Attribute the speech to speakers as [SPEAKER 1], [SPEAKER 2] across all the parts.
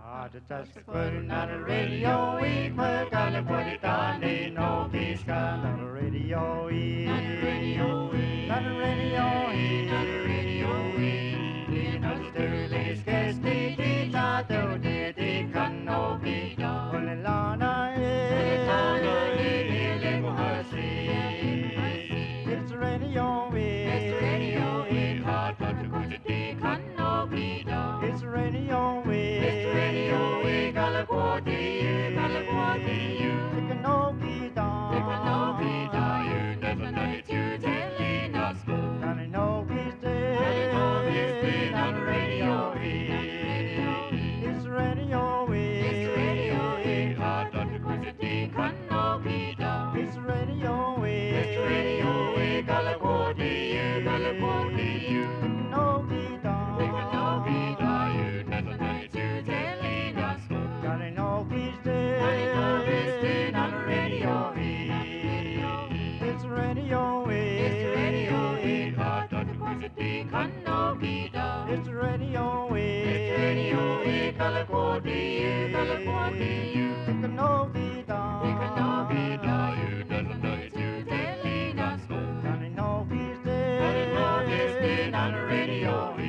[SPEAKER 1] Just putting on the radio, we put on the put it on, ain't no peace gun on the radio, not the radio, not the radio, not the radio, not the sterling, guess the kids out there, they can no be done. Only Lana, it's the radio, it's the radio, hot but the good they can no be done. It's the radio, it's the radio, California, you can no be done. They can no be done. You never know it, you telling us go. Can I know he's dead? On the radio, it's the radio, it's the radio, hot but the good they can no be done. It's the radio, it's the radio, California, you can no be done. They can no be done. You never know it, you telling us go. Can I know he's dead? On the radio, it's the radio, it's the radio, hot but the good they can no be done. It's the radio, California, you can no be done. They can no be done. You never know it, you telling us go. Can I know he's dead? Can I know he's dead on the radio?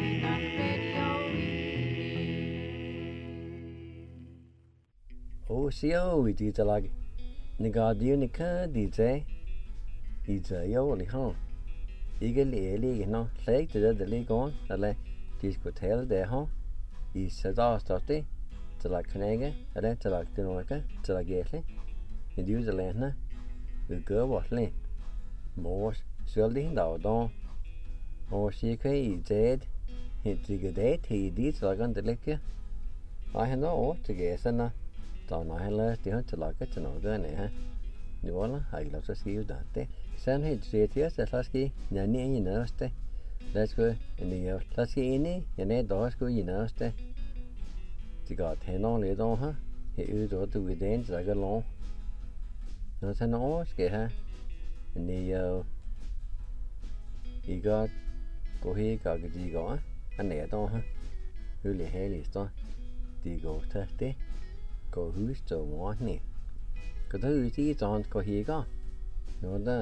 [SPEAKER 2] Siêu vì chỉ là người ta đi những cái đi chơi yêu thì không, ý cái lẽ nó lấy từ đó lấy con là chỉ có thể để không, ý sẽ đó tới là cái này cái là cái nói cái là cái đấy, thì điều gì là nó cứ cỡ bớt lên, mua sửa đến đầu đó, mua xí cái ý chết, hiện chỉ cái đấy thì đi là con để lấy kia, ai hắn nói thì cái sao nó tao nói là thì họ chỉ là cái chuyện cái này ha, nhiều lắm hay là sẽ xíu đó thế, sáng hết chuyện sẽ là cái nhà này như nào thế, là cái này là cái này nhà này đó cái như nào thế, chỉ có thế nó lấy đó ha, hiện rồi tụi đến là cái lon, nó sẽ nói cái ha, này ý có hi cái gì có anh này đó ha, cứ lấy hết đi đó, thì có thế có hứa cho món nè, cái thứ gì chọn có gì cả, nó đó,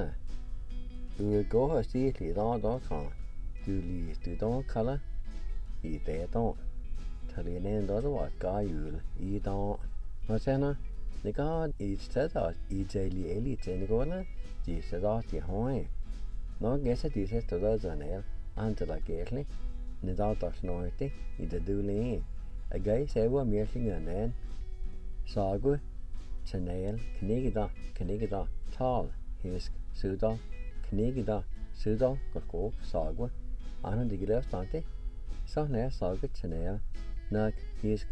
[SPEAKER 2] có hơi gì thì đó còn, từ đó khá là, ý tế đó, thời nên đó là cái ý đó, mà xem nó, nếu có ý sẽ đó, ý chơi này có nó, chỉ sẽ đó chỉ hỏi, nó nghe sẽ chỉ sẽ từ đó giờ này, anhจะlà cái này, nếu đó tập nói thế, ýจะดูเลยcái sẽ qua miếng sinh ngân này. Sagu, Chanel, Knigida, Tal, Hisk, Sudal, Knigida, Sudal, Gorkok, Sagu, Anand Digilef Tante, Sahne, Sagu, Chanel, Nug, Hisk,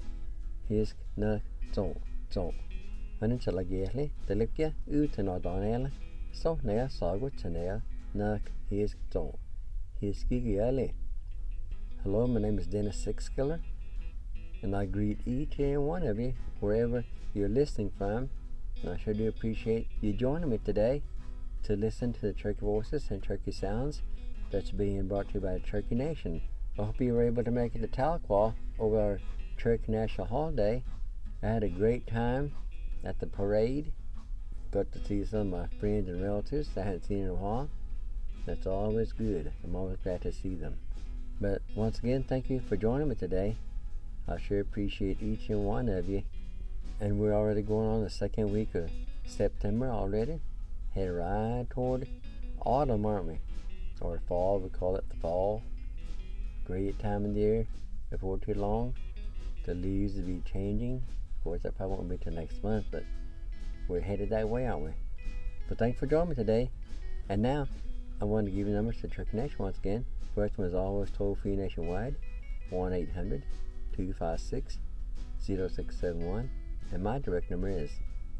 [SPEAKER 2] Nug, Zon. When shall I get the Likia, Utenodonella, Sahne, Sagu, Chanel, Nug, Hisk, Zon, Hiskigiale. Hello, my name is Dennis Sixkiller. And I greet each and one of you, wherever you're listening from. And I sure do appreciate you joining me today to listen to the Turkey Voices and Turkey Sounds that's being brought to you by the Turkey Nation. I hope you were able to make it to Tahlequah over our Turkey National Holiday. I had a great time at the parade. Got to see some of my friends and relatives I hadn't seen in a while. That's always good. I'm always glad to see them. But once again, thank you for joining me today. I sure appreciate each and one of you. And we're already going on the second week of September already. Head right toward autumn, aren't we? Or fall, we call it the fall. Great time of the year. Before too long, the leaves will be changing. Of course, that probably won't be till next month, but we're headed that way, aren't we? But thanks for joining me today. And now, I want to give you numbers to Turkey Nation once again. First one is always toll-free nationwide, 1-800-256-0671. And my direct number is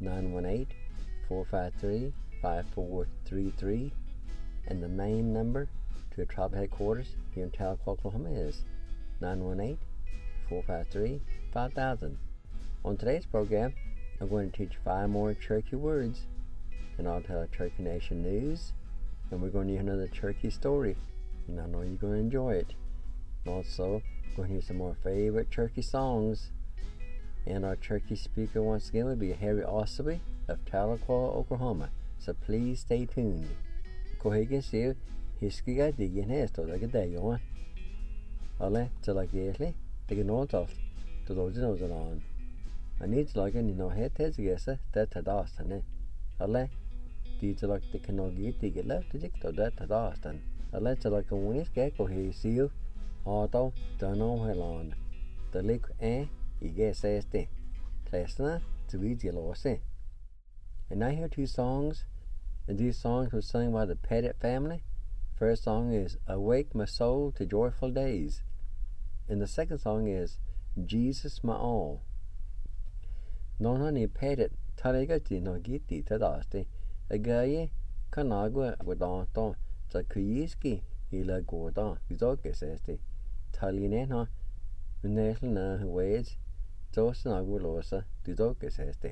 [SPEAKER 2] 918-453-5433. And the main number to the tribal headquarters here in Tahlequah, Oklahoma is 918-453-5000. On today's program, I'm going to teach 5 more Cherokee words, and I'll tell Turkey Nation news, and we're going to hear another Cherokee story, and I know you're going to enjoy it. Also, we're going to hear some more favorite Cherokee songs, And our Turkish speaker once again will be Harry Osaby of Tahlequah, Oklahoma. So please stay tuned. Kohigan siu hiskiga digin hesto like a day on. Alle to like the the north of the those on. I need to like any no head heads guess that tadastan. Alle to like the canogi dig left to that tadastan. Alle to like a winnis gecko he seal auto don't know helon. The lick I guess says the Klesna to read the law say. And I hear two songs, and these songs were sung by the Pettit family. First song is Awake My Soul to Joyful Days, and the second song is Jesus My All. Non honey Pettit talegati no giti tadaste, a guy canagua gudanton, the kuyiski ila gordan, izoke says the Talinena, Neshna ways. Tosen agulosa, didoke says they.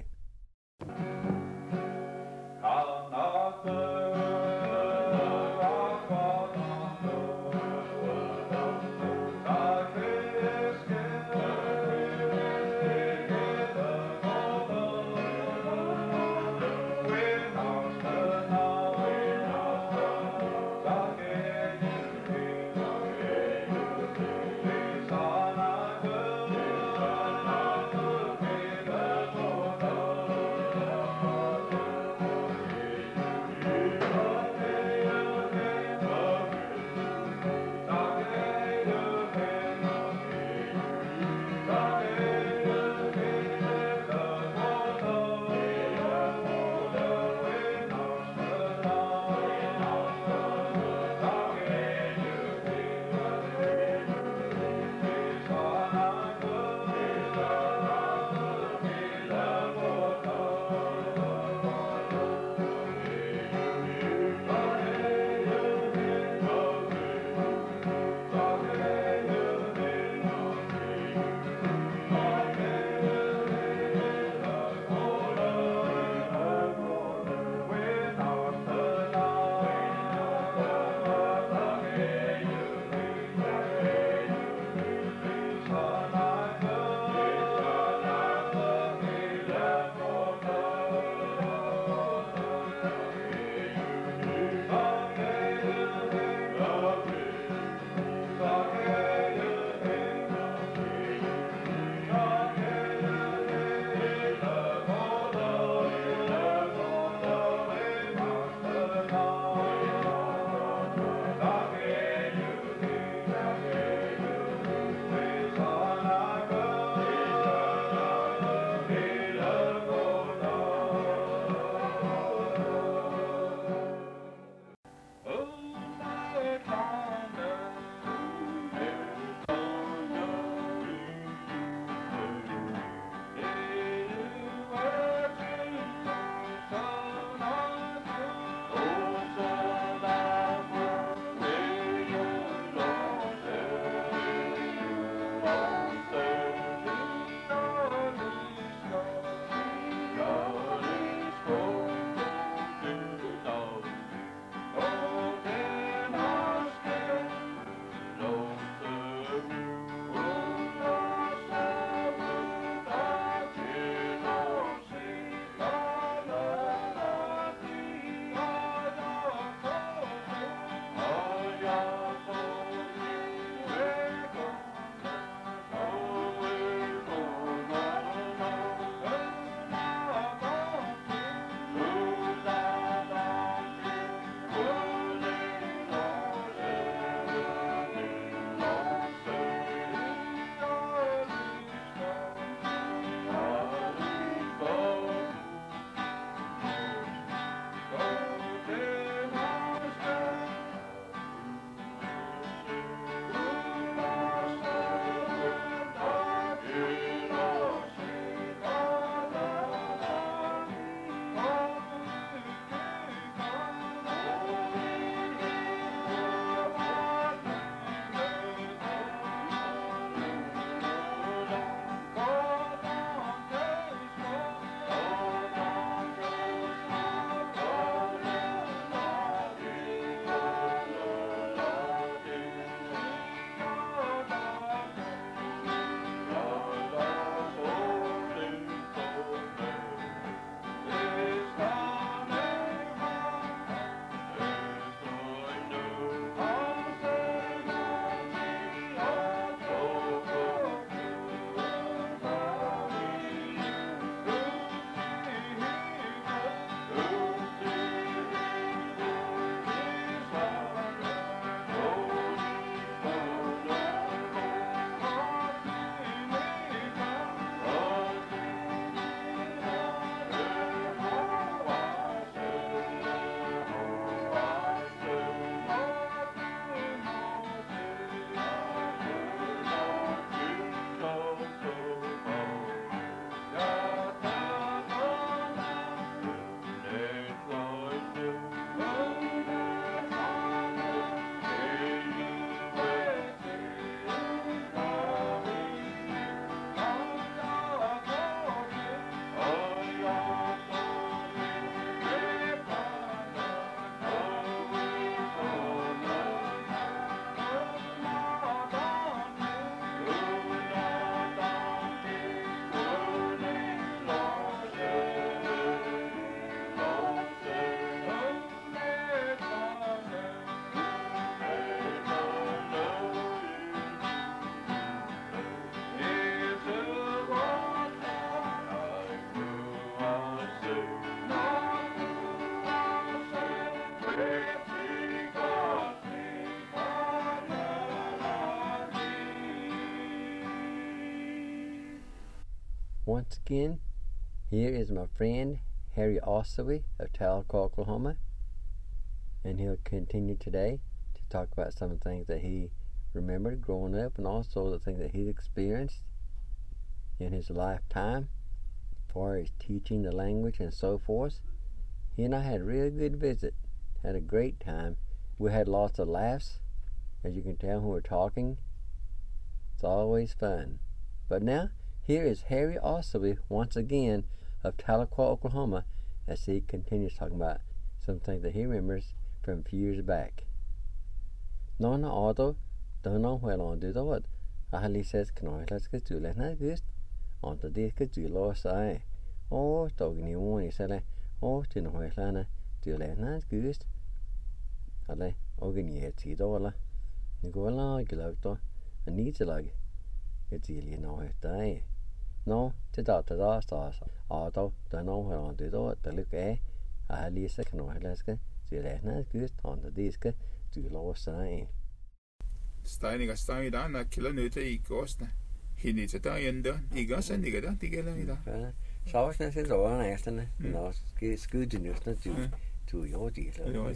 [SPEAKER 2] Once again, here is my friend Harry Ossowy of Tahlequah, Oklahoma, and he'll continue today to talk about some of the things that he remembered growing up and also the things that he's experienced in his lifetime as far as teaching the language and so forth. He and I had a real good visit, had a great time. We had lots of laughs, as you can tell when we're talking. It's always fun. But now, here is Harry Ossowy once again of Tahlequah, Oklahoma, as he continues talking about some things that he remembers from a few years back. Nona auto, don't know where on do that. Ali says, can I let's get to let not good. On the day get to lost eye. Oh, dog in the morning, said, oh, to know where Lana, to let not good. Ale, organ yet, see dollar. You go along, you love to, and needs a lug. It's really no die. No, to da stars. Auto, don't know where on do that. The look I Lisa can I let's get to let not good on the disc to lost eye.
[SPEAKER 3] Steininger stang da na kilometer I gåsne. Hini til der ende. I gås and I got together I da.
[SPEAKER 2] Softness is all an afternoon. No, good to news to your deal.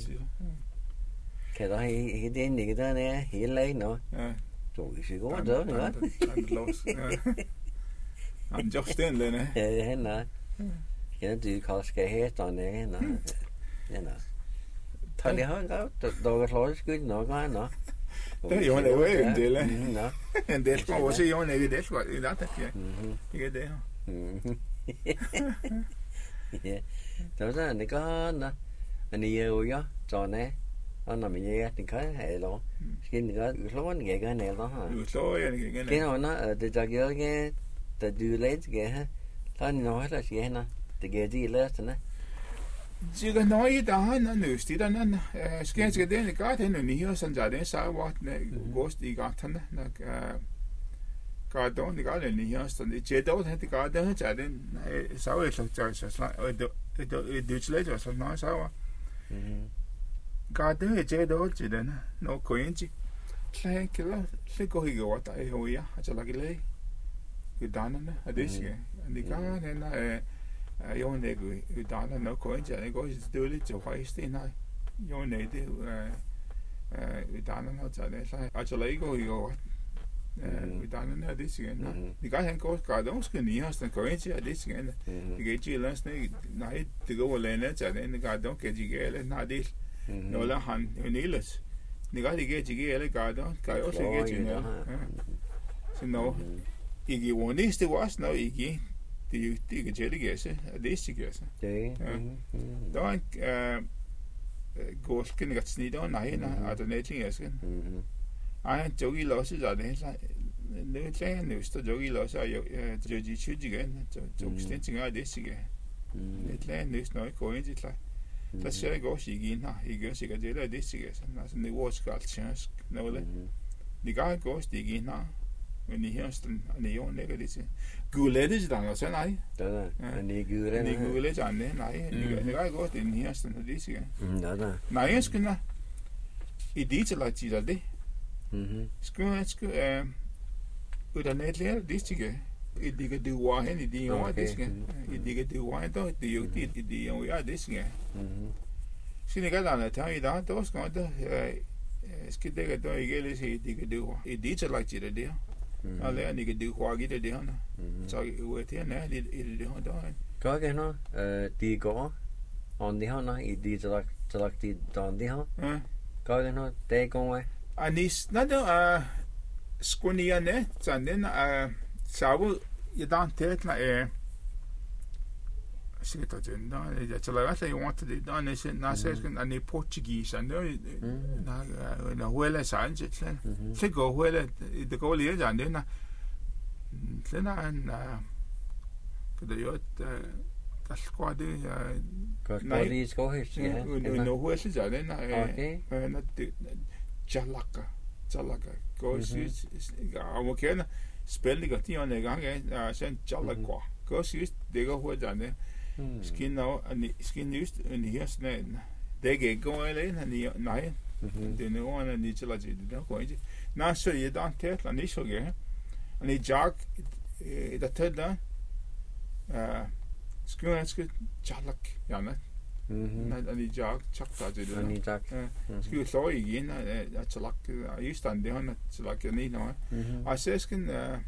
[SPEAKER 2] Can I he didn't get down there? He lay no. So we should go down, no?
[SPEAKER 3] I'm just in there.
[SPEAKER 2] Yeah, no. You do call scare head on there, no. You know. Tell you how out the dog is good, no, no.
[SPEAKER 3] Det är ju det way en del.
[SPEAKER 2] No.
[SPEAKER 3] En del kan också ju en del vad det där tycker jag. Det är
[SPEAKER 2] Yeah. Đó là nó có anh yêu yo cho nè. Anh làm gì thì có hệ lo. Khi nó lo nó cái này đó hả?
[SPEAKER 3] Lo cái này.
[SPEAKER 2] Cái nào nó để cho cái để đưa lên cái ha. Nó nói là gì nó. Để cái gì lên thế nè.
[SPEAKER 3] Chỉ có nói đó nó nữ sĩ đó nó cái đấy nó có thể nó nhiều sinh ra đến sao vậy nó ghost đi cả thằng nó cả đó nó có là nhiều sinh chế độ thì cả đó chả đến sao vậy sao sao ở Deutsch lấy sao nói sao cả đó chế độ chỉ đến nó có những gì cái là cái có hiểu what tại hồi á cho là cái lấy cái đàn nó ở đây cái anh cả nên là yon này cái đàn nó có những cái có điều lý cho phải xin này yon này thì cái đàn nó cho nên là cho lấy cái hiểu cái đàn nó ở đây cái thì cả hàng có cả đó cái này nó có những cái ở đây cái chỉ là này thì có lên nó cho nên cả đó cái gì cái là nó đi nó là han unilas ni ga dige jige ele ga đó cái ở cái gì nữa so no igi one is the was no igi thì cái chế cái gì đấy cái gì đó go cái này cái đó này na alternating is cái ai chỗ cái lối ra đấy là nếu thế nếusto chỗ cái lối ra chỗ gì chứ gì cái chỗ cái chính là đấy cái thế nếu nói có gì là das ser go sigin ha ige siga dela disiga na ne was cultures no le ni ga go sigin ha ni hirsten ni jo ne gedise gulede da så nej
[SPEAKER 2] da ni
[SPEAKER 3] gulede ja nej ni ga go den hirsten disiga
[SPEAKER 2] da
[SPEAKER 3] nej skuna I dit la ti da det skuna udan net le disiga I digga du var hen I din år diske I digga du var då det ju det det ju ja diske Sine gadana ta I da då ska det ska det då I gele sig digga du I dit la ti det alla ni du har gitt det han så vet jag när det har då
[SPEAKER 2] có cái nó đi có on đi ha nó I đi cho đi don đi ha có cái nó te con ấy
[SPEAKER 3] anis na đó skunia ne sådan sao I dan tetla sitta den där jag tror att jag wanted det då när sen när Portugis and na huela sanje så går huela det går lige där den sen en det ju att det
[SPEAKER 2] nej ska hit ja
[SPEAKER 3] no huela så den na jalaka går syns jag kan spille det de en gang sen Jalakwa går syns det går huela der skin now skin just in here snæn det gik gå eller nej det nu er en lille laje det går ikke nej så I don't tell and I så gør and I jog det tæt der Skal chalak yana. Ani jag chakta det.
[SPEAKER 2] Ani tak.
[SPEAKER 3] Skal slå igen at chalak I stand det han chalak ni no. Asesken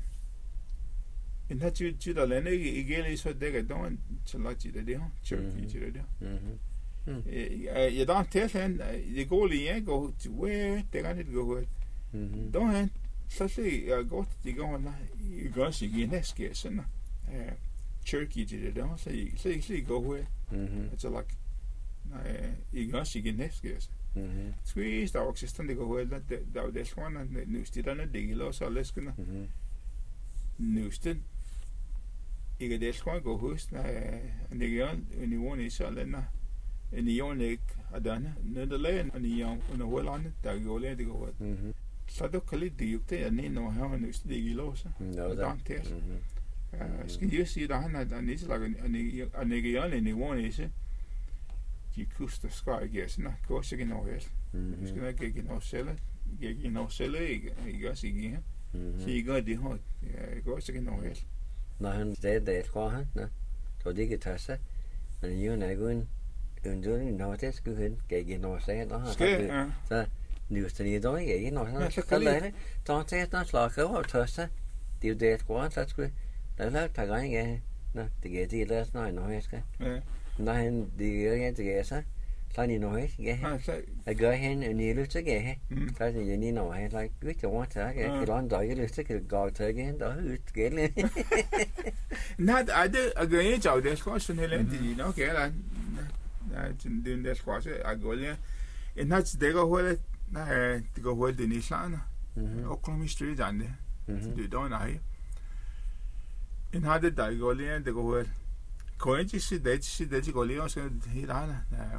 [SPEAKER 3] in hat ju der lande igeli så det don chalak det han. Turkey det. Jeg dan til han det går lige gå til where det kan det gå. Don han så jeg godt det går na I går sig igen næste sådan. Turkey det der så gå where. Så like I går sig igen næste. Squeeze der også stand det gå where der det sådan nu stider det gilo så læskende. Nu stider ikke det skal gå hus na det gør en uge så lande en ionik adana Nederland en ion under Holland der går det går så det kan det jo det er no har nu det gilo så der det skal jeg sige der han er ikke laget en ikke en uge så de kuster skal ikke så nok går sig noget helt skal ikke ikke noget selv ikke også ikke så I gør det hot går sig noget helt
[SPEAKER 2] Når han det tror han, nå. Så det kan tage sig. Men jo når går en når det skulle hen, gik når sagde der. Så nu skal det dog ikke når så længe. Så det der slag over tøsse. Det er det tror så skulle. Der er der gang ja. Nå, det giver det der når jeg skal. Når han det gør det så. Så ni når ja. Jeg gør hen en lille til ja. Så det ni når jeg like ikke over til jeg. Det er der ikke lyst til at gå til igen der ud gælde.
[SPEAKER 3] Nej, det gør jeg jo det skal sådan helt det nok er der den der skal også jeg går lige. En hat det går hurtigt. Nej, det går hurtigt i Island. Oklahoma Street andet. Det der nej. En hat det går lige det går hurtigt. Koenji det går lige også helt andet.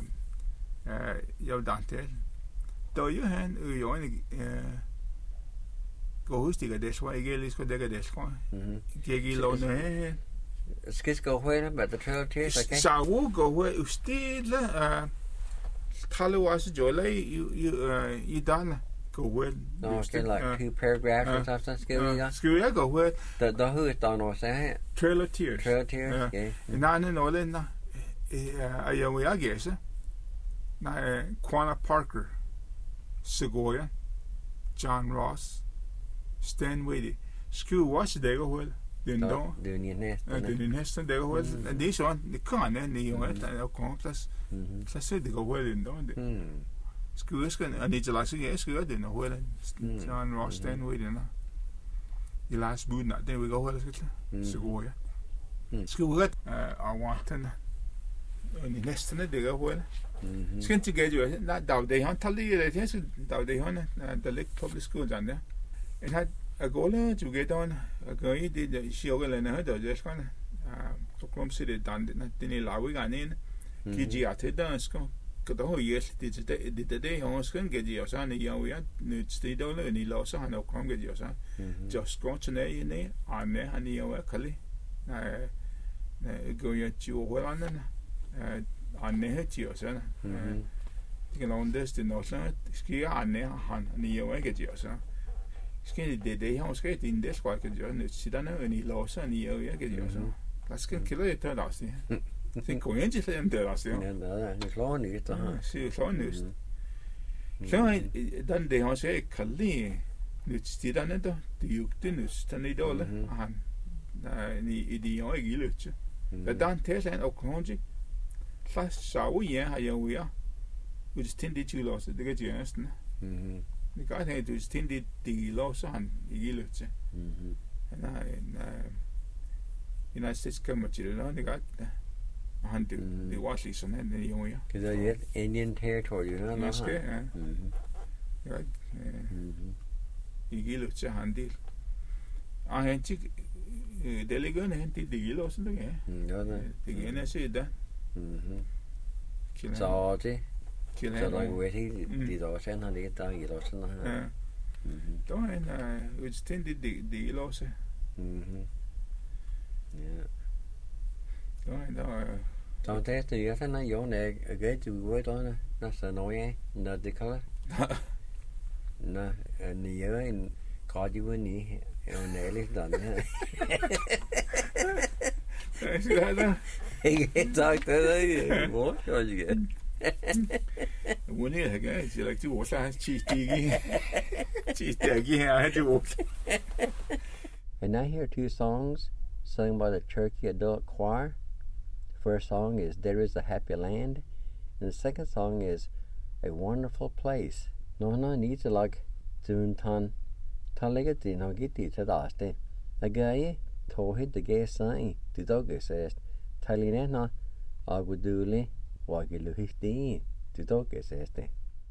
[SPEAKER 3] Jeg danter. Der jo han jo en gå stikker det så ikke lige skal det det skal. Gik I låne.
[SPEAKER 2] Skal gå højere med det trail til så kan.
[SPEAKER 3] Så gå højere stille taler også jolle I dan gå højere.
[SPEAKER 2] Nå, det er like 2 paragraphs or something skal vi da.
[SPEAKER 3] Skal jeg gå højere?
[SPEAKER 2] Der hører der noget så
[SPEAKER 3] Trail of Tears.
[SPEAKER 2] Ja.
[SPEAKER 3] Nej, noget der. Jeg gæsse. Nej, Quanah Parker, Sequoia, John Ross, Stan Wade. Skulle watch det går vel. Den då.
[SPEAKER 2] Det er næsten.
[SPEAKER 3] Det er næsten det går vel. Det er sådan, det kan det jo at der er kompleks. Så ser det går vel den då. Skulle skal Anita Lasse jeg skal det når vel. John Ross, Stan Wade der. I last bud not det vi går vel skal. Sequoia. Skulle I want to og næsten det går vel. Skal ikke gøre jo. Nej, der han taler det her, der han der ligger public school der. En har agola to get on. Agola det sjovt eller der det skal. Så kom sig det dan den lawe ganen. Kiji at der skal. Kada ho yes det han skal get jo så ne jo nyt sted der ni la så han kom get jo så. Just go to ne ane han jo kalli. Nej gå jo til Holland. Anne jo så. Det kan nogen det er noget så skal Anne han jo ikke jo så. Skal det han skal det det skal ikke jo nyt siden er ni låser ni jo ikke jo så. Hvad skal kille det der også. Det går ikke til dem der også.
[SPEAKER 2] Ja, der er en slår nyt der.
[SPEAKER 3] Se slår nyt. Så den det han skal kalde nyt siden er der. Det er jo det nyt den er dårlig. Han ni det jo ikke lytte. Der dan til han og konge fast så ja har jeg jo ud til det til også det kan jeg næsten det kan jeg ud til det også han i løbet nej i næste kommer til det kan han det var lige sådan det jo ja
[SPEAKER 2] det er Indian territory no
[SPEAKER 3] måske ja i løbet han del han til det ligger han det også det ja det kan jeg se det
[SPEAKER 2] så det så der er helt det der sen har det der i også sådan her.
[SPEAKER 3] Der er en udstændig del også.
[SPEAKER 2] Ja.
[SPEAKER 3] Der
[SPEAKER 2] så det er jo sådan jo når jeg du ved der når så når jeg når det kan. Når ni er en graduate ni er en ærlig der.
[SPEAKER 3] See that?
[SPEAKER 2] He can't talk to that. What? What you get?
[SPEAKER 3] When you again, she like to watch that cheese again. Cheese again, I had to watch.
[SPEAKER 2] And I hear two songs sung by the Cherokee Adult Choir. The first song is There Is a Happy Land, and the second song is A Wonderful Place. No needs to like Dun Ton Taligati no Gitti Tadaste. A guy told him the gay sign to dog says Talinena Aguduli Wagiluhisti to dog says they.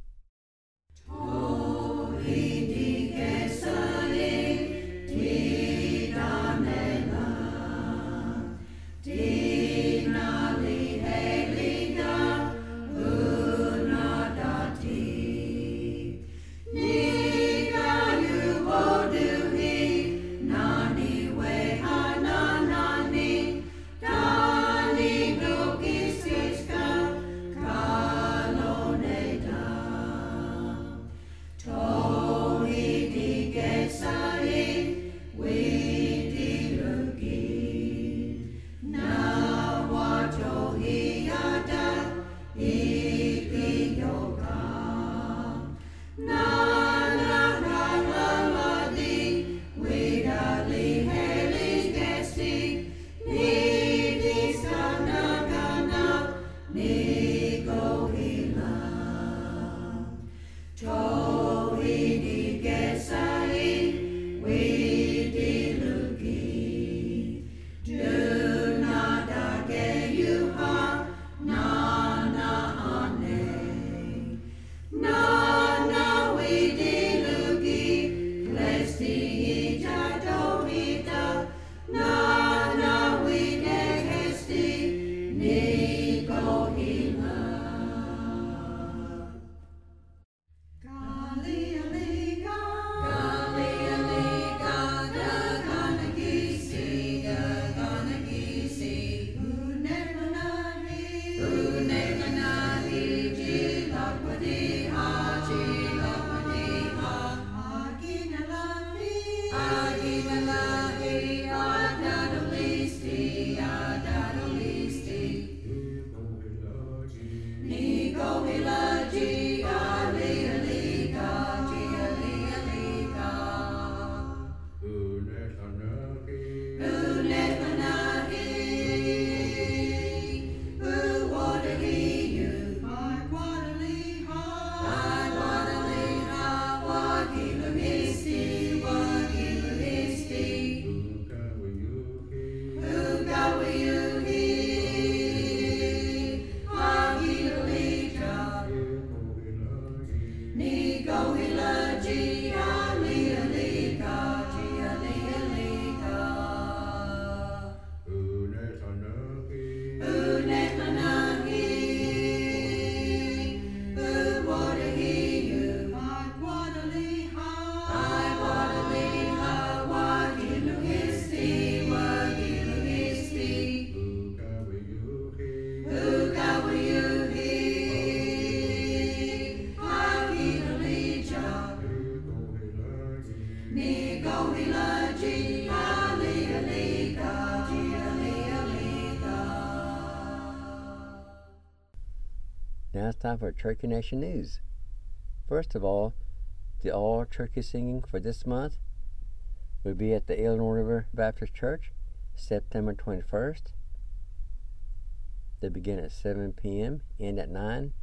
[SPEAKER 2] Now it's time for Turkey Nation News. First of all, the all turkey singing for this month will be at the Illinois River Baptist Church, September 21st. They begin at 7 p.m., end at 9.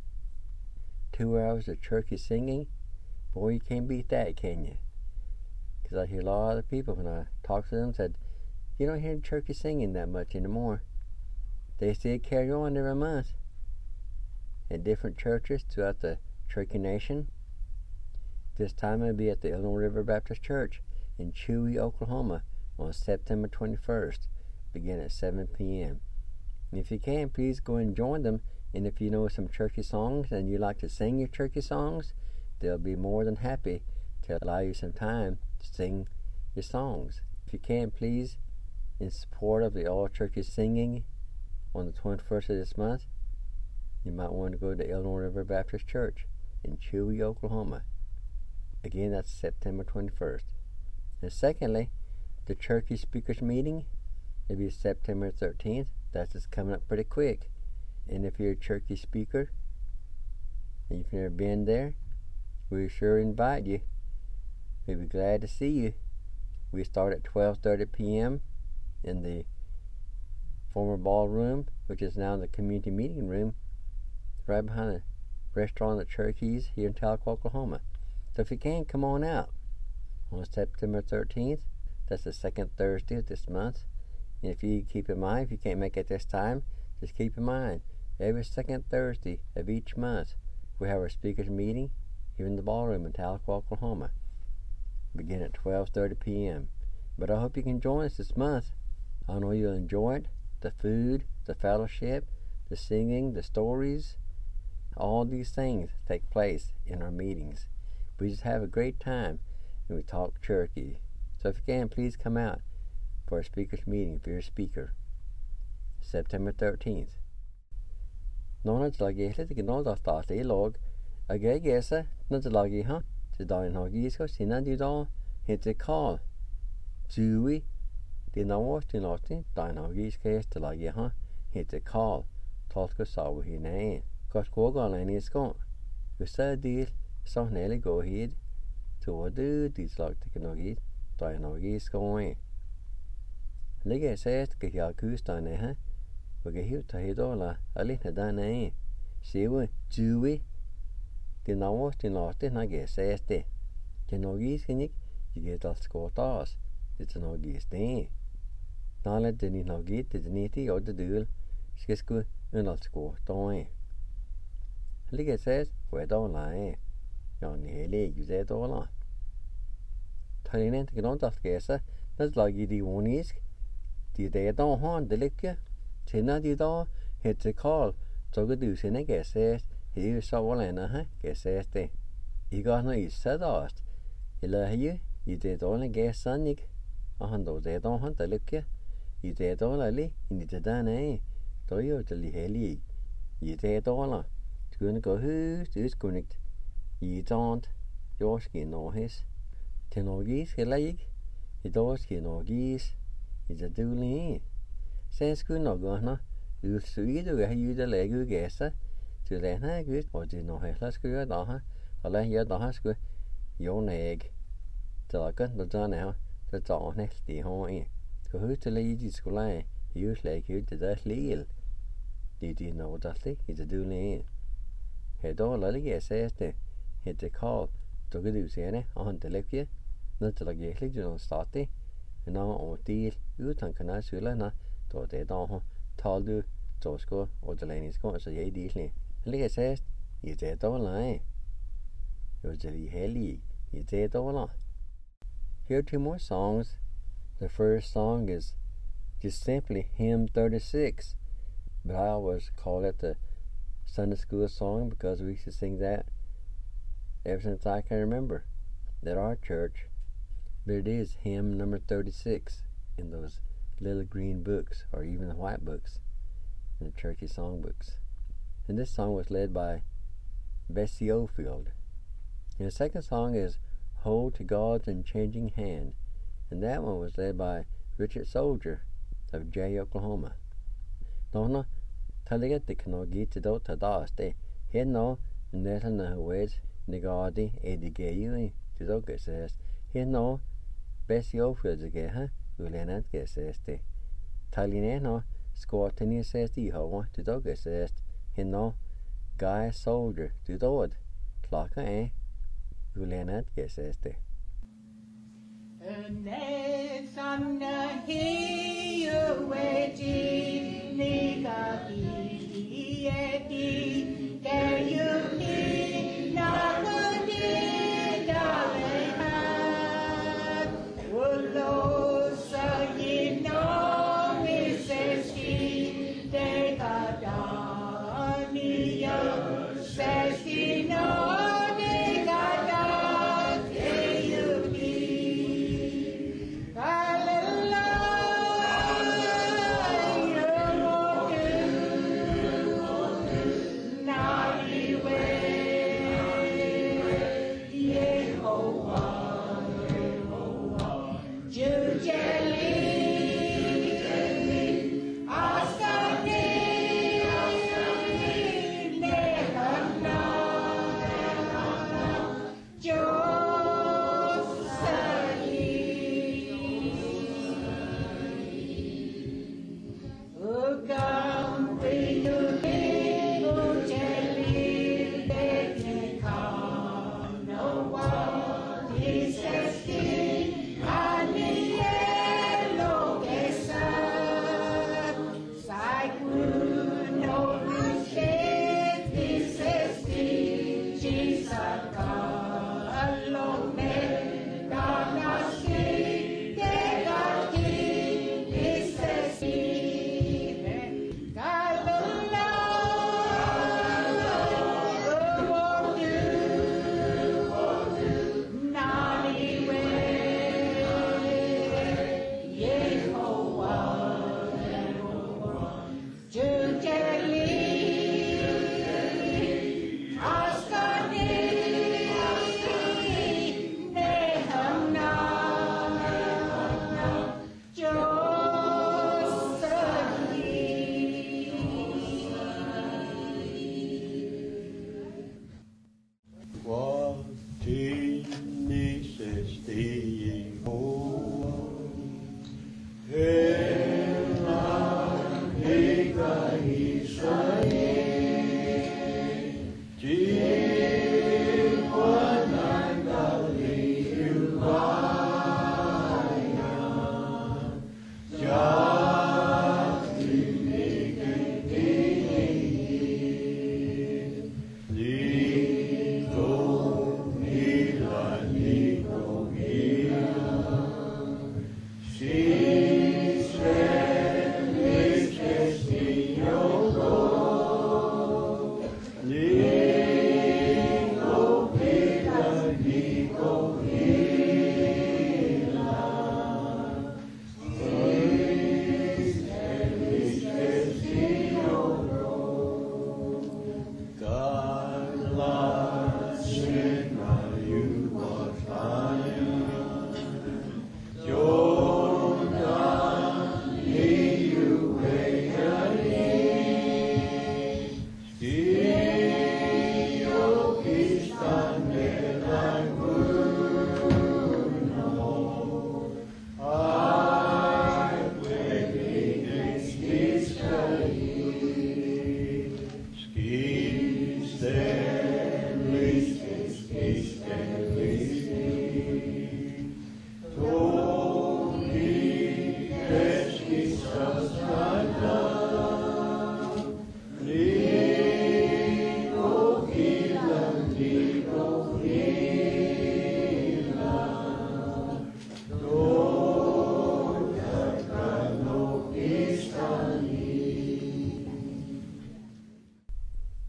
[SPEAKER 2] 2 hours of turkey singing. Boy, you can't beat that, can you? Because I hear a lot of people, when I talk to them, said, you don't hear turkey singing that much anymore. They still carry on every month at different churches throughout the Cherokee Nation. This time it'll be at the Illinois River Baptist Church in Chewy, Oklahoma on September 21st, begin at 7 p.m. And if you can, please go and join them. And if you know some Cherokee songs and you like to sing your Cherokee songs, they'll be more than happy to allow you some time to sing your songs. If you can, please, in support of the all Cherokee singing on the 21st of this month, you might want to go to Illinois River Baptist Church in Chewy, Oklahoma. Again, that's September 21st. And secondly, the Cherokee Speakers Meeting It'll be September 13th. That's just coming up pretty quick. And if you're a Cherokee speaker and you've never been there, we sure invite you. We'd be glad to see you. We start at 12:30 p.m. in the former ballroom, which is now the community meeting room, right behind the restaurant at Cherokee's here in Tahlequah, Oklahoma. So if you can, come on out on September 13th. That's the second Thursday of this month. And if you keep in mind, if you can't make it this time, just keep in mind, every second Thursday of each month, we have our speakers meeting here in the ballroom in Tahlequah, Oklahoma. Begin at 12:30 p.m. But I hope you can join us this month. I know you'll enjoy it. The food, the fellowship, the singing, the stories, all these things take place in our meetings. We just have a great time and we talk Cherokee. So if you can, please come out for a speakers meeting if you're a speaker. September 13th. Nona tlagi the gnolda thati log again gesa natlagi huh to dine hoggies go sina do all hit the call. Dewey the nawas in Austin dine hoggies case to lagi huh hit the call. Talk saw he name. Got go on any scone. We said deal so nearly go ahead to what do these like the gnoggies dine hoggies going. Lige says to get your goose down there. We get here to head all a little down there. See we Dewey the nawas in Austin I guess says the gnoggies can you get all score toss. It's an gnoggies thing. Now let the gnoggies the nitty or the duel. She's good and all score down. Lige says we don't lie. Young Haley you said all on. Telling it to get on that guess that's like you the one is. The day don't haunt the liquor. Tina di do hit the call. So good do sin guess says he saw all in guess says the. You got no east said off. You love you did only guess Sonic. A hundred they don't hunt the liquor. You did all early in the dane. Do you till the heli? You did all. It's going to go who's connect. You don't. Your skin or his. Tenogis he like. You don't skin or geese. It's a dooley. Says good no gonna. You'll see the leg you guess to then good or did no hair. Let's go down. I'll let you down school. Your egg. Till I got the done now. The dawn next day home. Go who to lead you school. You like you to that leal. Did you know that it's a dooley? Head all lily says the hit the call. To go do see on the left here. Not till I get you don't start it. And now on deal, you can cannot Sulana, to the don, told you, Tosco, or the lane is going to say dearly. Like I says, you did all lie. You're the heli, you did all on. Here are two more songs. The first song is just simply Hymn 36, but I always call it the Sunday school song because we used to sing that ever since I can remember at our church. But it is hymn number 36 in those little green books, or even the white books, in the Cherokee songbooks. And this song was led by Bessie Ofield. And the second song is Hold to God's Unchanging Hand. And that one was led by Richard Soldier of Jay, Oklahoma. No, taliget the canogi to do to daste. He no, nettle na ways, negadi, edigayu, to do says. He no. Bessie Ofield again, Ulenant guess este. Talineno, Squatini says the ho, to dog says, he no, Guy Soldier, to do it. Clocker, Ulenant guess este.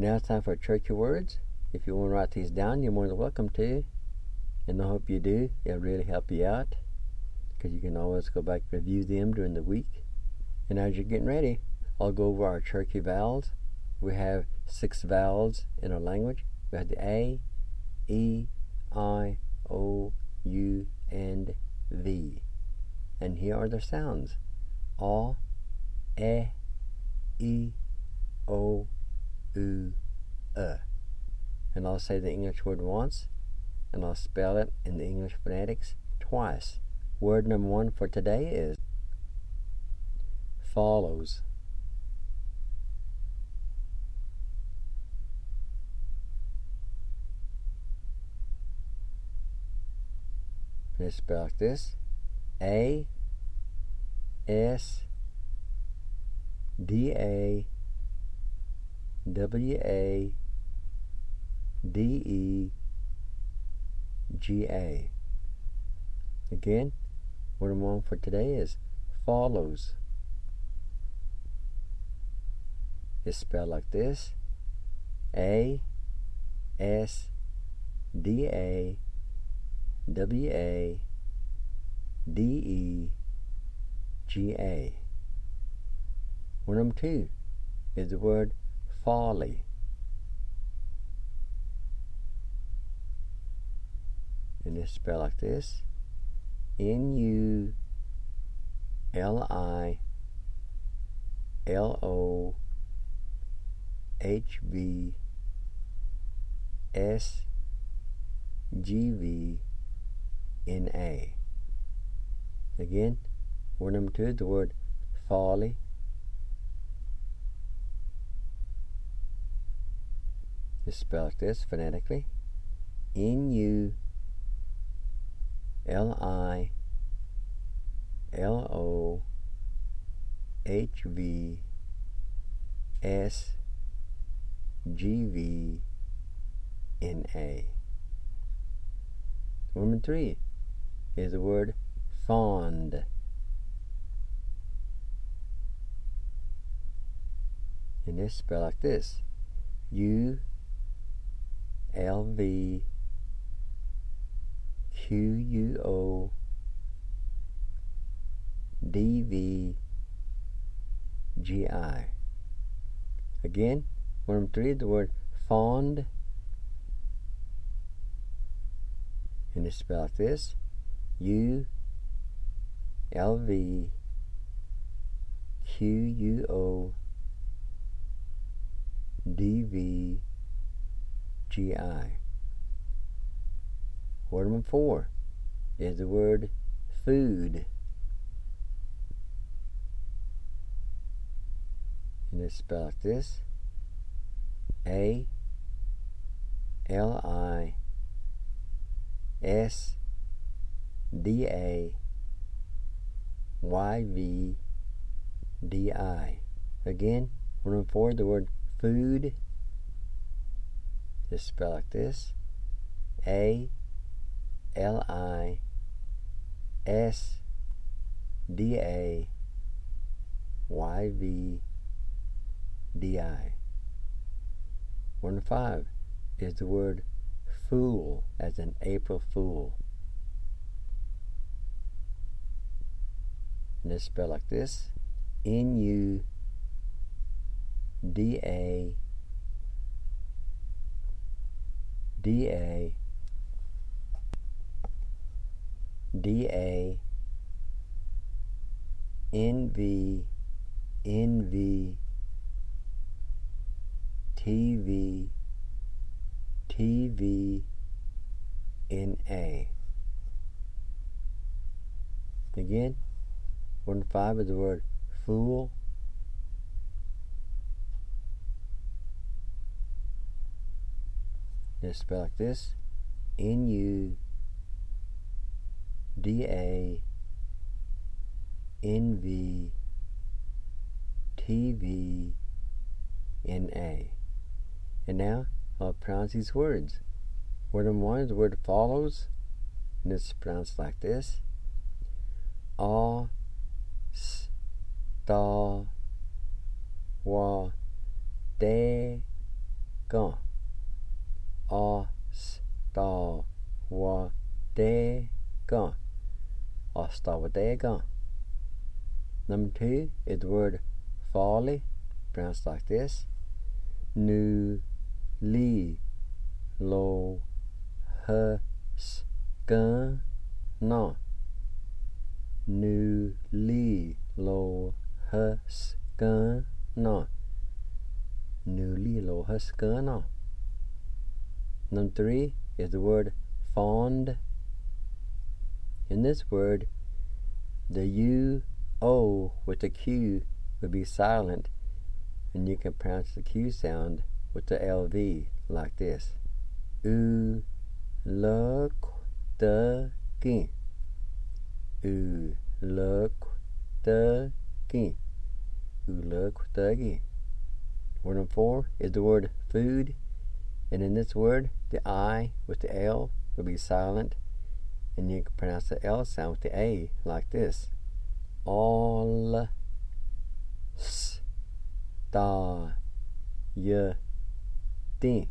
[SPEAKER 2] Now it's time for churchy words. If you want to write these down, you're more than welcome to. And I hope you do. It'll really help you out, because you can always go back and review them during the week. And as you're getting ready, I'll go over our churchy vowels. We have 6 vowels in our language. We have the A, E, I, O, U, and V. And here are their sounds. A, E, O, U, And I'll say the English word once, and I'll spell it in the English phonetics twice. Word number 1 for today is follows. And it's spelled like this: A, S, D, A, W, A, D, E, G, A. Again, word number 1 for today is follows. It's spelled like this: A, S, D, A, W, A, D, E, G, A. Word number 2 is the word folly. And it's spelled like this: N-U-L-I-L-O-H-V-S-G-V N-A. Again, word number 2 is the word folly. It's spelled like this phonetically: N-U-L-I-L-O-H-V-S-G-V-N-A. Number 3 is the word fond. And it's spelled like this: U-L-V-Q-U-O-D-V-G-I. Again, word number 3 is the word fond. And it's spelled like this: U-L-V-Q-U-O-D-V-G-I. Word number 4 is the word food. And it's spelled like this: A-L-I-S-D-A-Y-V-D-I. Again, word number 4, the word food is spelled like this: A-L-I-S-D-A-Y-V-D-I. Word number 5 is the word fool, as in April Fool. And it's spelled like this: N-V-D-A-D-A-N-V-T-V-T-V-N-A. Again, word number 5 is the word fool. It's spelled like this: N-U-D-A-N-V-T-V-N-A. And now I'll pronounce these words. Word number 1 is the word follows, and it's pronounced like this: A-S-T-A-W-A-D-E Stavadega. Number 2 is the word folly, pronounced like this. Nu li lo hus gun na. Nu li lo hus gun na. Nu li lo hus gun na. Number 3 is the word fond. In this word, the U-O with the Q would be silent, and you can pronounce the Q sound with the LV like this. U-L-Q-D-G. U-L-Q-D-G. U-L-Q-D-G. Word number 4 is the word food, and in this word, the I with the L will be silent, and you can pronounce the L sound with the A like this. All sta y d.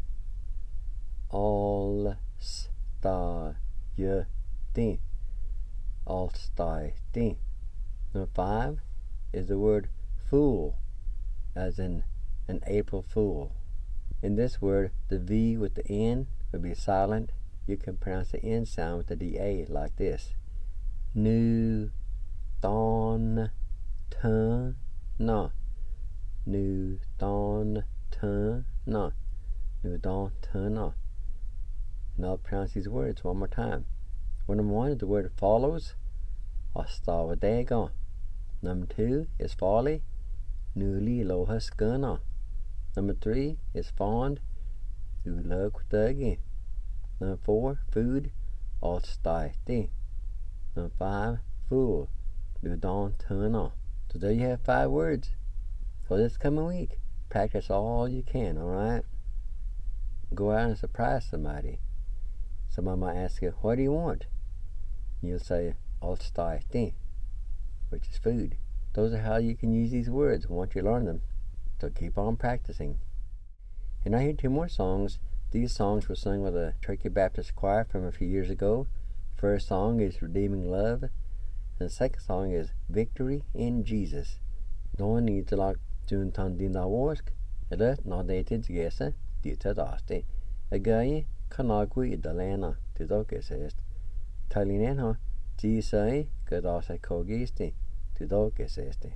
[SPEAKER 2] All sta y d. All sta d. Number 5 is the word fool, as in an April Fool. In this word, the V with the N would be silent. You can pronounce the N sound with the DA like this. Nu don tun na. Nu don tun na. Nu don tun na. Now I'll pronounce these words one more time. Word number 1 is the word follows. Ostavadega. Number 2 is folly. Nu li lo hus gun. Number 3 is fond. U-L-Q-D-G. Number 4, food. All-sta-D. Number 5, fool. Du-don-tun-na. So there you have 5 words. So this coming week, practice all you can, alright? Go out and surprise somebody. Somebody might ask you, what do you want? And you'll say, all-sta-D, which is food. Those are how you can use these words once you learn them. So keep on practicing. And I hear 2 more songs. These songs were sung with a Turkey Baptist choir from a few years ago. First song is Redeeming Love, and the second song is Victory in Jesus. Nån i til lag tuntan dina vorsk, eller nå det til gese, dit til daste. Agaye kanagui idalena til doke sest. Talinena, jisai gadasa kogiste til doke seste.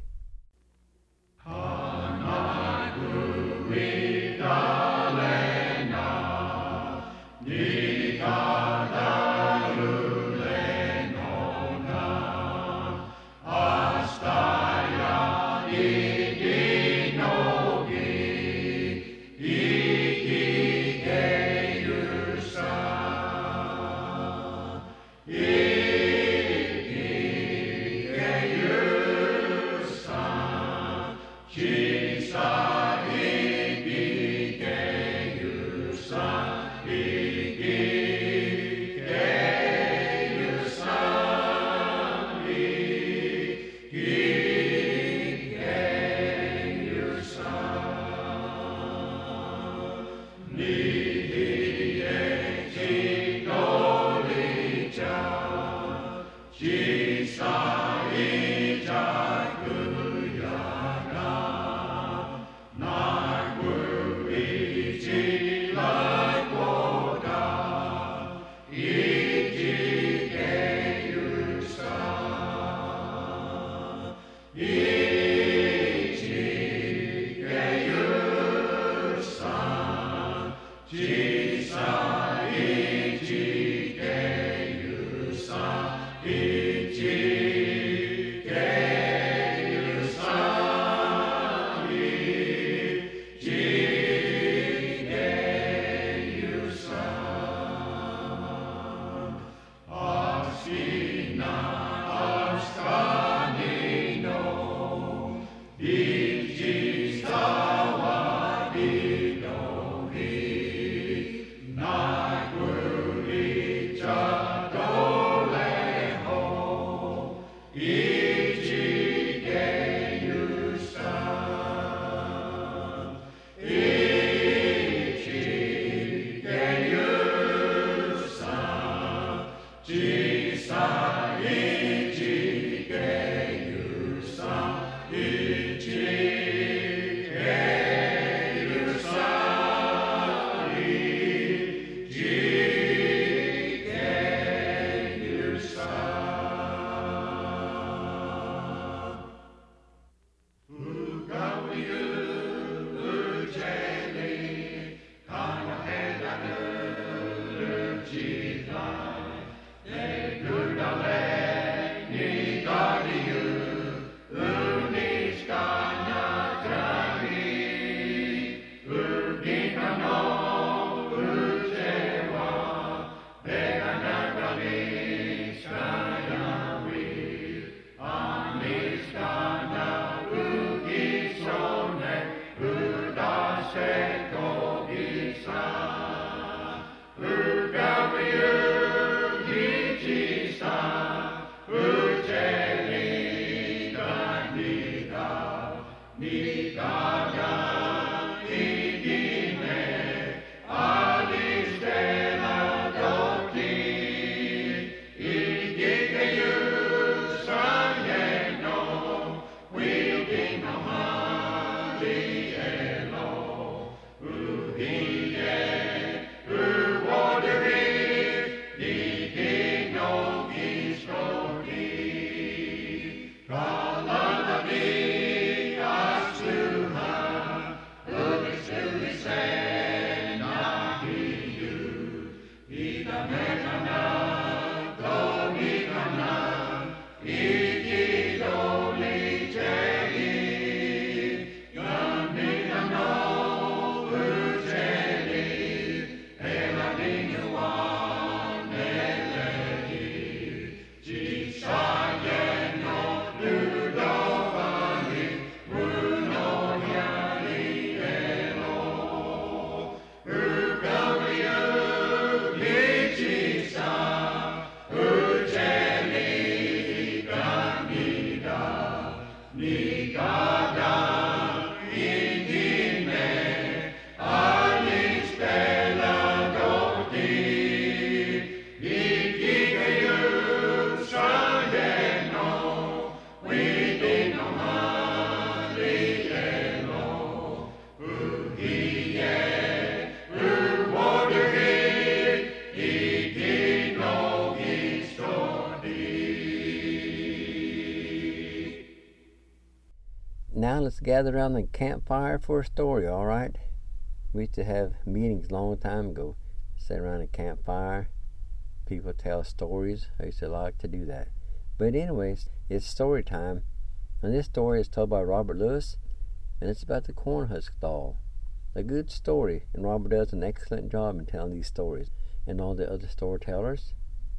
[SPEAKER 2] Now let's gather around the campfire for a story, all right? We used to have meetings a long time ago. Sit around a campfire. People tell stories. I used to like to do that. But anyways, it's story time. And this story is told by Robert Lewis, and it's about the cornhusk doll. A good story, and Robert does an excellent job in telling these stories. And all the other storytellers,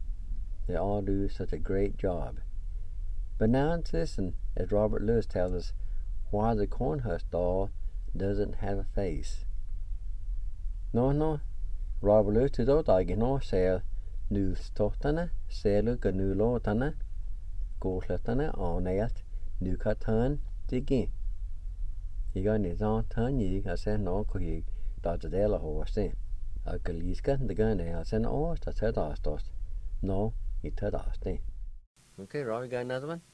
[SPEAKER 2] they all do such a great job. But now let's listen as Robert Lewis tells us why the cornhusk doll doesn't have a face. No, Robert Lewis to those I get no sale nu stotana, sale ga nu lotana, go sletana on net, nu cut turn, diggy. He got his own turn ye, I said no, he does the dela horse. A galiska, the gun, I said, oh, that's head astos. No, he ted asting. Okay, Rob, you got another one?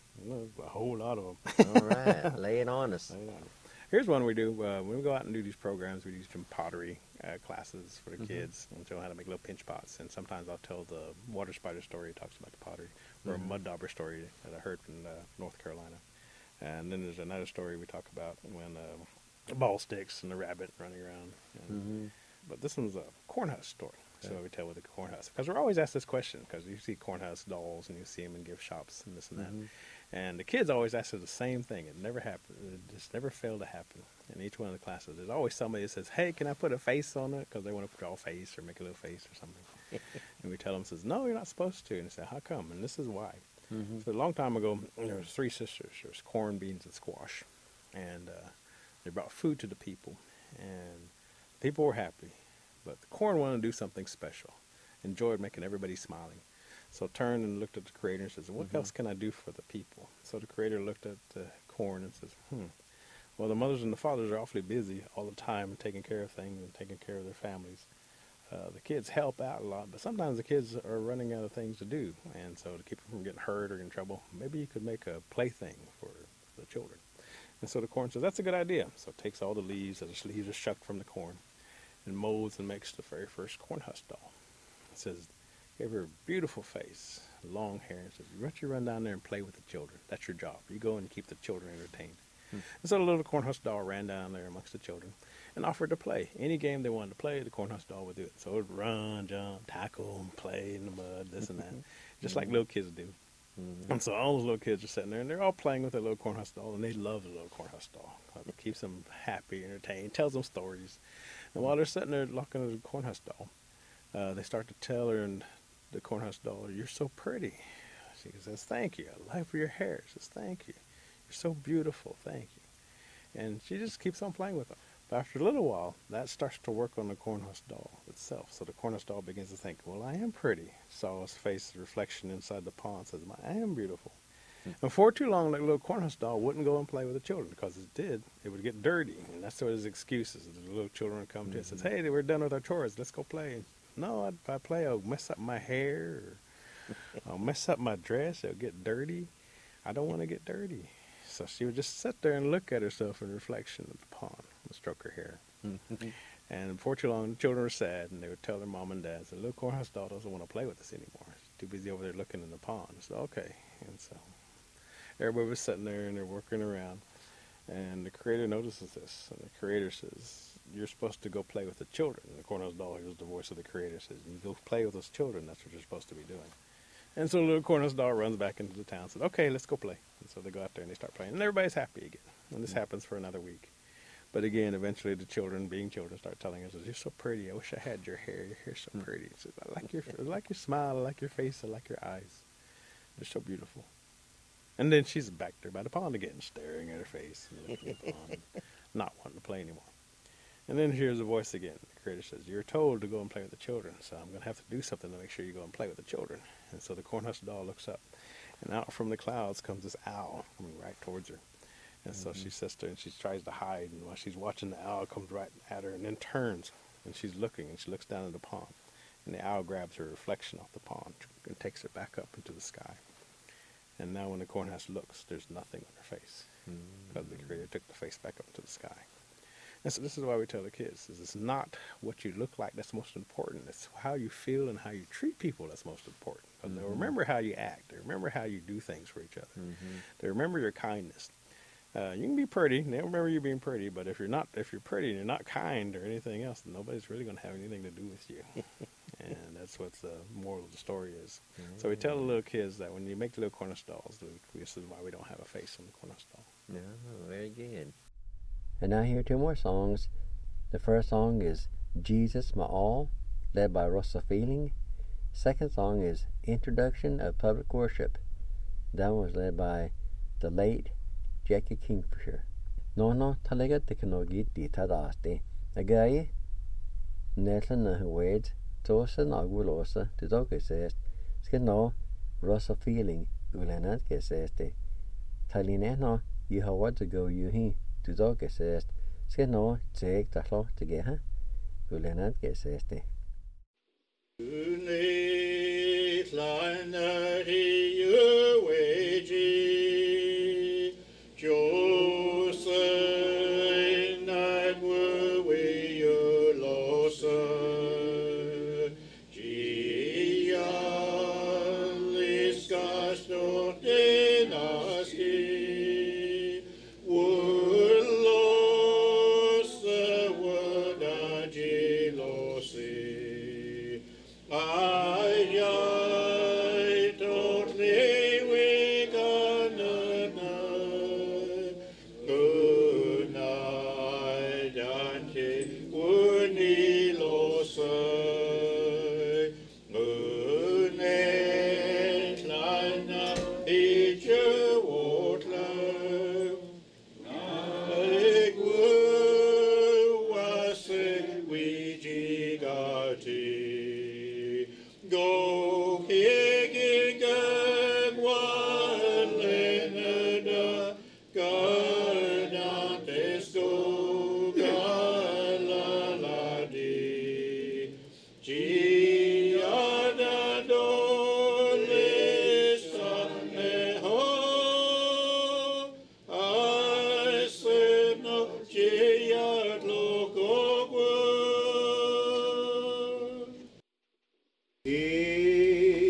[SPEAKER 4] A whole lot of them.
[SPEAKER 2] All right, lay it on us.
[SPEAKER 4] Here's one we do. When we go out and do these programs, we do some pottery classes for the kids and show them how to make little pinch pots. And sometimes I'll tell the water spider story. It talks about the pottery. Or a mud dauber story that I heard from North Carolina. And then there's another story we talk about when the ball sticks and the rabbit running around. But this one's a cornhusk story. So we tell with the cornhusk. Because we're always asked this question, because you see cornhusk dolls and you see them in gift shops and this and that. And the kids always ask us the same thing. It never happened. It just never failed to happen in each one of the classes. There's always somebody that says, hey, can I put a face on it? Because they want to draw a face or make a little face or something. And we tell them, says, no, you're not supposed to. And they say, how come? And this is why. So a long time ago, there was 3 sisters. There was corn, beans, and squash. And they brought food to the people. And people were happy. But the corn wanted to do something special. Enjoyed making everybody smiling. So turned and looked at the creator and says, what else can I do for the people? So the creator looked at the corn and says, well, the mothers and the fathers are awfully busy all the time taking care of things and taking care of their families. The kids help out a lot, but sometimes the kids are running out of things to do. And so to keep them from getting hurt or in trouble, maybe you could make a plaything for the children. And so the corn says, that's a good idea. So it takes all the leaves, as the leaves are shucked from the corn, and molds and makes the very first cornhusk doll. It says, gave her a beautiful face, long hair, and says, why don't you run down there and play with the children? That's your job. You go and keep the children entertained. And so the little cornhusk doll ran down there amongst the children and offered to play. Any game they wanted to play, the cornhusk doll would do it. So it would run, jump, tackle, play in the mud, this and that, just like little kids do. And so all those little kids are sitting there, and they're all playing with their little cornhusk doll, and they love the little cornhusk doll. It keeps them happy, entertained, tells them stories. And while they're sitting there looking at the cornhusk doll, they start to tell her, and the cornhusk doll, you're so pretty. She says, thank you. I love your hair. She says, thank you. You're so beautiful. Thank you. And she just keeps on playing with them. But after a little while, that starts to work on the cornhusk doll itself. So the cornhusk doll begins to think, well, I am pretty. Saw his face reflection inside the pond, says, I am beautiful. And for too long, that little cornhusk doll wouldn't go and play with the children, because it did, it would get dirty. And that's what his excuse is. The little children would come to it and says, hey, we're done with our chores. Let's go play. And, no, if I play, I'll mess up my hair, or I'll mess up my dress. It'll get dirty. I don't want to get dirty. So she would just sit there and look at herself in reflection of the pond and stroke her hair. And before too long, the children were sad, and they would tell their mom and dad, the little cornhusk doll doesn't want to play with us anymore. She's too busy over there looking in the pond. So, okay. And so everybody was sitting there, and they're working around. And the creator notices this, and the creator says, you're supposed to go play with the children. And the cornhusk doll hears the voice of the creator, says, you go play with those children. That's what you're supposed to be doing. And so the little cornhusk doll runs back into the town and says, okay, let's go play. And so they go out there and they start playing. And everybody's happy again. And this happens for another week. But again, eventually the children, being children, start telling us, you're so pretty. I wish I had your hair. Your hair's so pretty. Says, I like your smile. I like your face. I like your eyes. They're so beautiful. And then she's back there by the pond again, staring at her face, in the pond, not wanting to play anymore. And then here's a voice again. The creator says, you're told to go and play with the children, so I'm going to have to do something to make sure you go and play with the children. And so the cornhusk doll looks up, and out from the clouds comes this owl coming right towards her. And so she sits there and she tries to hide, and while she's watching, the owl comes right at her and then turns, and she's looking, and she looks down at the pond. And the owl grabs her reflection off the pond and takes it back up into the sky. And now when the cornhusk looks, there's nothing on her face, because the creator took the face back up into the sky. And so this is why we tell the kids, it's not what you look like that's most important. It's how you feel and how you treat people that's most important. Because they'll remember how you act. They remember how you do things for each other. They remember your kindness. You can be pretty. They don't remember you being pretty. But if you're pretty and you're not kind or anything else, then nobody's really going to have anything to do with you. And that's what the moral of the story is. So we tell the little kids that when you make the little cornhusk dolls, this is why we don't have a face on the cornhusk doll.
[SPEAKER 2] No, very good. And now here are two more songs. The first song is Jesus My All, led by Russell Feeling. Second song is Introduction of Public Worship. That one was led by the late Jackie Kingfisher. No, talaga teknologi di tadaste. Agaye, Nelson na Huwade, Tosa na Gulosa, the dog says, Skino, Russell Feeling, Ulanat says, Talineno, you have what to go you he. Du dog says, Skino, take the clock to get her. Ulanat says,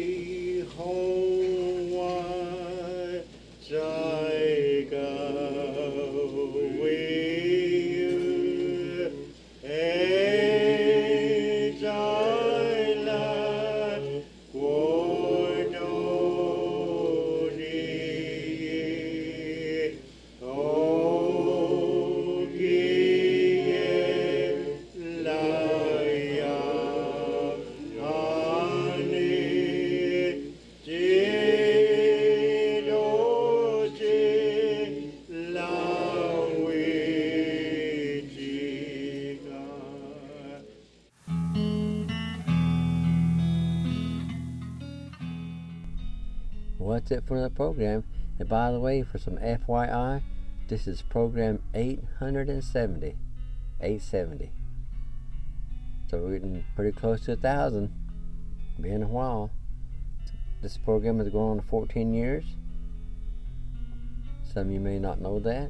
[SPEAKER 1] Jai
[SPEAKER 2] it for another program. And by the way, for some FYI, this is program 870. 870. So we're getting pretty close to 1,000. Been a while. This program has gone on 14 years. Some of you may not know that.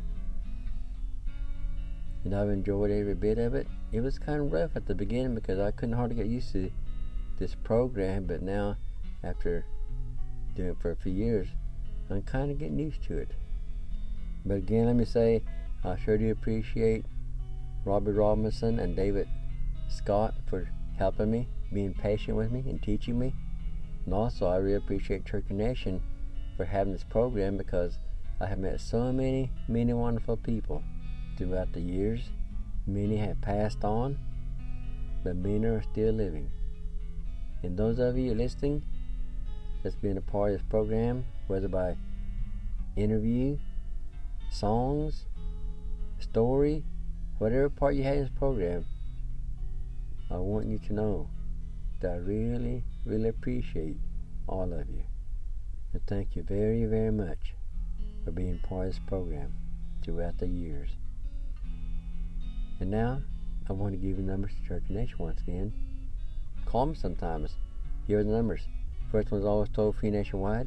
[SPEAKER 2] And I've enjoyed every bit of it. It was kind of rough at the beginning because I couldn't hardly get used to this program, but now, after doing it for a few years, I'm kind of getting used to it. But again, let me say, I sure do appreciate Robbie Robinson and David Scott for helping me, being patient with me, and teaching me. And also, I really appreciate Turkey Nation for having this program, because I have met so many wonderful people throughout the years. Many have passed on, but many are still living. And those of you listening that's been a part of this program, whether by interview, songs, story, whatever part you had in this program, I want you to know that I really appreciate all of you. And thank you very, very much for being part of this program throughout the years. And now, I want to give you the numbers to Turkey Nation once again. Call me sometimes. Here are the numbers. First one's always toll-free nationwide,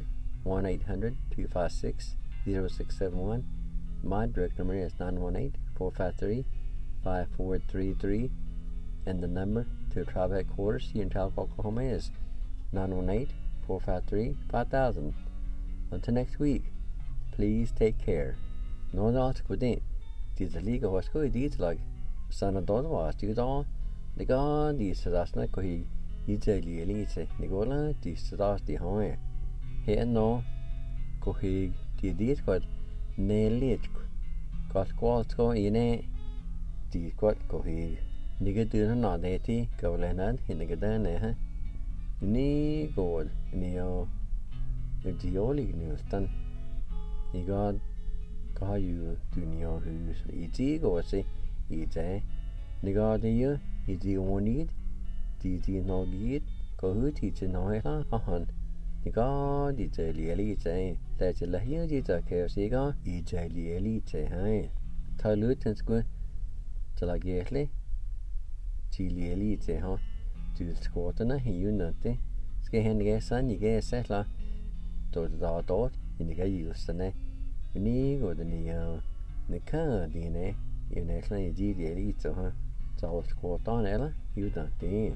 [SPEAKER 2] 1-800-256-0671. My direct number is 918-453-5433. And the number to the tribe headquarters here in Talcott, Oklahoma is 918-453-5000. Until next week, please take care. No doubt, good day. This is legal was good. This like Sana was you all. The God, this is us not going. It's a elite. Nicola, this is us the home. Here no. Go he did what nail it. Got quals go in a. The quat go he. Nigga do not that go Leonard in the Gadana. Ni good. Neo. If the only news done. He got. Có you do nhiều hus easy go say easy ni go the you easy one need the no get có hứa thì chỉ nói ha hòn ni go the chơi lý chơi tại chỉ là hiếu chỉ chơi kêu gì go chơi lý chơi hay thay lứa trên school chỉ là ghét lấy chỉ lý chơi ha từ school tới nó hiểu nữa thế cái hàng cái sáng gì cái xét là tôi đó tốt thì cái gì này ni go the ni ka di ne you ne san ji de li zo ha zo ko ta ne la you da de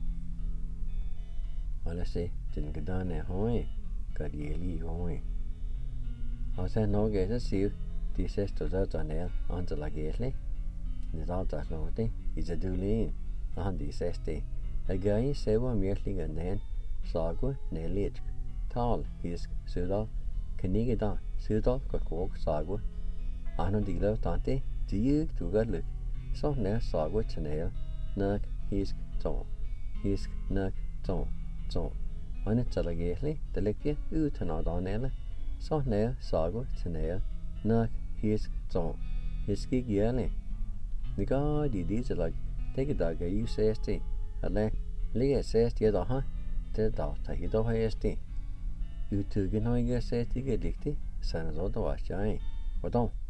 [SPEAKER 2] ala se tin ga da ne hoi ka di li hoi ha sa no ge sa siu di se to za ta ne an za la ge le ni za ta no te I za du li an di se ste a gai se wa mi li ga ne sa go ne li tal his su da Kanigida, Sudol, Kokok, Sagu, Anon Dilo, Tante, Diu, Tugadluk, so ne Sagu, Chanel, Nug, Hisk, Ton, Hisk, Nug, Ton, On it Salagately, the Likia, Utanadonella, so ne Sagu, Chanel, Nug, Hisk, Ton, Hiski Gianni. The god, these are like, take a dog, you say, a leg, Leah says, the other, huh? The doctor, he don't have st. You two can only get set to get dicty, son of the wash, I ain't. What don't?